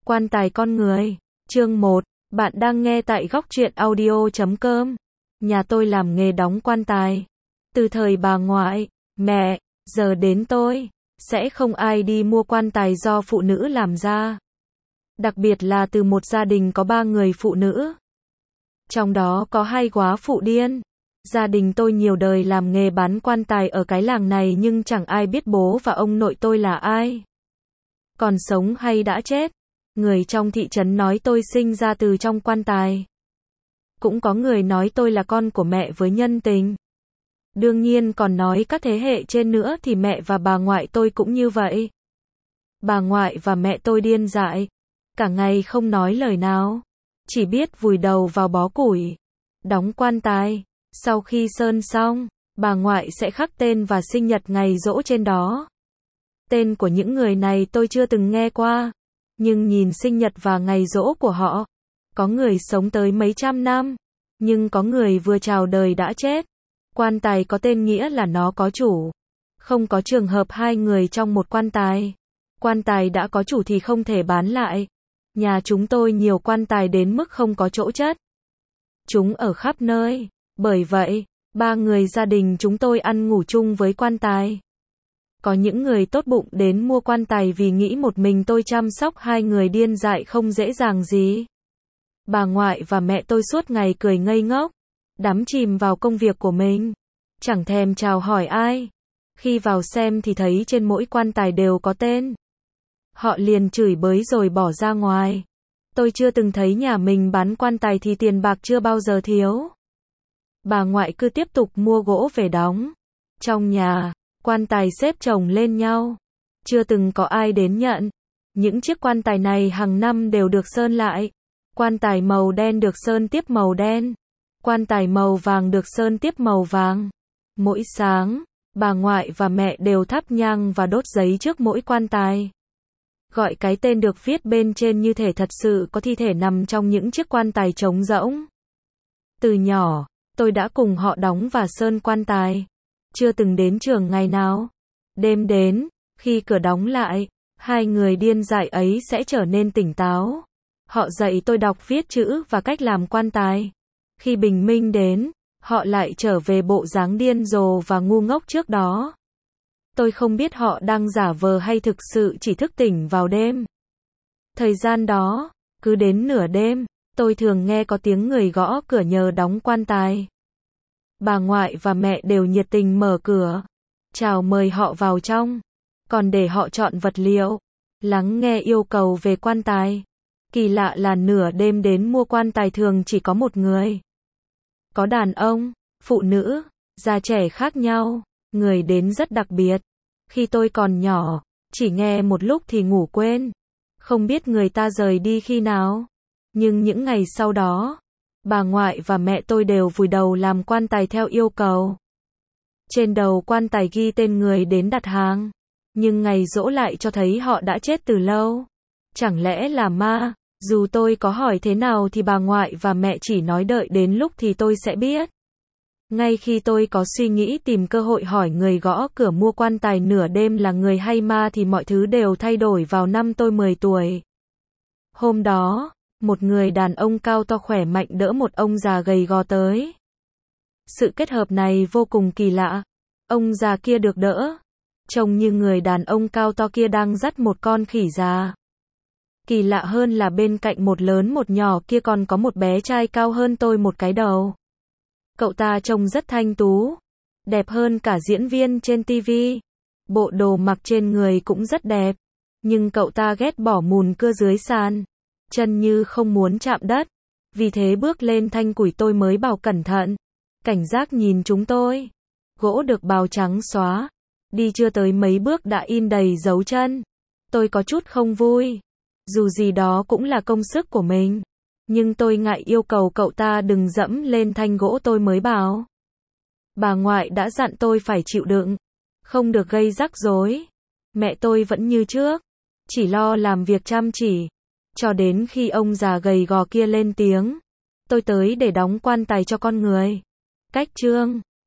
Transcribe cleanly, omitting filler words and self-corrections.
Quan tài con người. Chương 1. Bạn đang nghe tại góc truyện audio.com. Nhà tôi làm nghề đóng quan tài. Từ thời bà ngoại, mẹ, giờ đến tôi, sẽ không ai đi mua quan tài do phụ nữ làm ra. Đặc biệt là từ một gia đình có 3 người phụ nữ. Trong đó có 2 góa phụ điên. Gia đình tôi nhiều đời làm nghề bán quan tài ở cái làng này nhưng chẳng ai biết bố và ông nội tôi là ai. Còn sống hay đã chết. Người trong thị trấn nói tôi sinh ra từ trong quan tài. Cũng có người nói tôi là con của mẹ với nhân tình. Đương nhiên còn nói các thế hệ trên nữa thì mẹ và bà ngoại tôi cũng như vậy. Bà ngoại và mẹ tôi điên dại. Cả ngày không nói lời nào. Chỉ biết vùi đầu vào bó củi. Đóng quan tài. Sau khi sơn xong, bà ngoại sẽ khắc tên và sinh nhật ngày giỗ trên đó. Tên của những người này tôi chưa từng nghe qua. Nhưng nhìn sinh nhật và ngày giỗ của họ, có người sống tới mấy trăm năm, nhưng có người vừa chào đời đã chết. Quan tài có tên nghĩa là nó có chủ. Không có trường hợp 2 người trong một quan tài. Quan tài đã có chủ thì không thể bán lại. Nhà chúng tôi nhiều quan tài đến mức không có chỗ chất. Chúng ở khắp nơi. Bởi vậy, 3 người gia đình chúng tôi ăn ngủ chung với quan tài. Có những người tốt bụng đến mua quan tài vì nghĩ một mình tôi chăm sóc 2 người điên dại không dễ dàng gì. Bà ngoại và mẹ tôi suốt ngày cười ngây ngốc, đắm chìm vào công việc của mình, chẳng thèm chào hỏi ai. Khi vào xem thì thấy trên mỗi quan tài đều có tên. Họ liền chửi bới rồi bỏ ra ngoài. Tôi chưa từng thấy nhà mình bán quan tài thì tiền bạc chưa bao giờ thiếu. Bà ngoại cứ tiếp tục mua gỗ về đóng. Trong nhà, quan tài xếp chồng lên nhau. Chưa từng có ai đến nhận. Những chiếc quan tài này hàng năm đều được sơn lại. Quan tài màu đen được sơn tiếp màu đen. Quan tài màu vàng được sơn tiếp màu vàng. Mỗi sáng, bà ngoại và mẹ đều thắp nhang và đốt giấy trước mỗi quan tài. Gọi cái tên được viết bên trên như thể thật sự có thi thể nằm trong những chiếc quan tài trống rỗng. Từ nhỏ, tôi đã cùng họ đóng và sơn quan tài. Chưa từng đến trường ngày nào. Đêm đến, khi cửa đóng lại, 2 người điên dại ấy sẽ trở nên tỉnh táo. Họ dạy tôi đọc viết chữ và cách làm quan tài. Khi bình minh đến, họ lại trở về bộ dáng điên rồ và ngu ngốc trước đó. Tôi không biết họ đang giả vờ hay thực sự chỉ thức tỉnh vào đêm. Thời gian đó, cứ đến nửa đêm, tôi thường nghe có tiếng người gõ cửa nhờ đóng quan tài. Bà ngoại và mẹ đều nhiệt tình mở cửa, chào mời họ vào trong, còn để họ chọn vật liệu, lắng nghe yêu cầu về quan tài. Kỳ lạ là nửa đêm đến mua quan tài thường chỉ có một người. Có đàn ông, phụ nữ, già trẻ khác nhau, người đến rất đặc biệt. Khi tôi còn nhỏ, chỉ nghe một lúc thì ngủ quên, không biết người ta rời đi khi nào. Nhưng những ngày sau đó, bà ngoại và mẹ tôi đều vùi đầu làm quan tài theo yêu cầu. Trên đầu quan tài ghi tên người đến đặt hàng, nhưng ngày giỗ lại cho thấy họ đã chết từ lâu. Chẳng lẽ là ma? Dù tôi có hỏi thế nào thì bà ngoại và mẹ chỉ nói đợi đến lúc thì tôi sẽ biết. Ngay khi tôi có suy nghĩ tìm cơ hội hỏi người gõ cửa mua quan tài nửa đêm là người hay ma thì mọi thứ đều thay đổi vào năm tôi 10 tuổi. Hôm đó, một người đàn ông cao to khỏe mạnh đỡ một ông già gầy gò tới. Sự kết hợp này vô cùng kỳ lạ. Ông già kia được đỡ, trông như người đàn ông cao to kia đang dắt một con khỉ già. Kỳ lạ hơn là bên cạnh một lớn một nhỏ kia còn có một bé trai cao hơn tôi một cái đầu. Cậu ta trông rất thanh tú, đẹp hơn cả diễn viên trên TV. Bộ đồ mặc trên người cũng rất đẹp, nhưng cậu ta ghét bỏ mùn cưa dưới sàn, chân như không muốn chạm đất. Vì thế bước lên thanh củi tôi mới bảo cẩn thận, cảnh giác nhìn chúng tôi. Gỗ được bào trắng xóa, đi chưa tới mấy bước đã in đầy dấu chân. Tôi có chút không vui, dù gì đó cũng là công sức của mình. Nhưng tôi ngại yêu cầu cậu ta đừng dẫm lên thanh gỗ tôi mới bảo. Bà ngoại đã dặn tôi phải chịu đựng, không được gây rắc rối. Mẹ tôi vẫn như trước, chỉ lo làm việc chăm chỉ. Cho đến khi ông già gầy gò kia lên tiếng, tôi tới để đóng quan tài cho con người. Cách chương